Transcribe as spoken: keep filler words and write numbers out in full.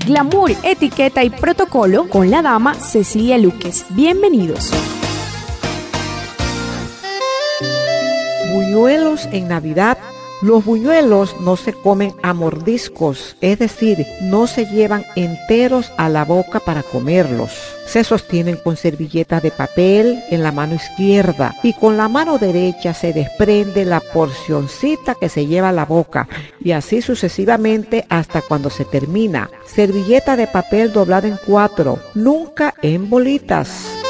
Glamour, etiqueta y protocolo con la dama Cecilia Luques. Bienvenidos. Buñuelos en Navidad. Los buñuelos no se comen a mordiscos, es decir, no se llevan enteros a la boca para comerlos. Se sostienen con servilletas de papel en la mano izquierda y con la mano derecha se desprende la porcioncita que se lleva a la boca y así sucesivamente hasta cuando se termina. Servilleta de papel doblada en cuatro, nunca en bolitas.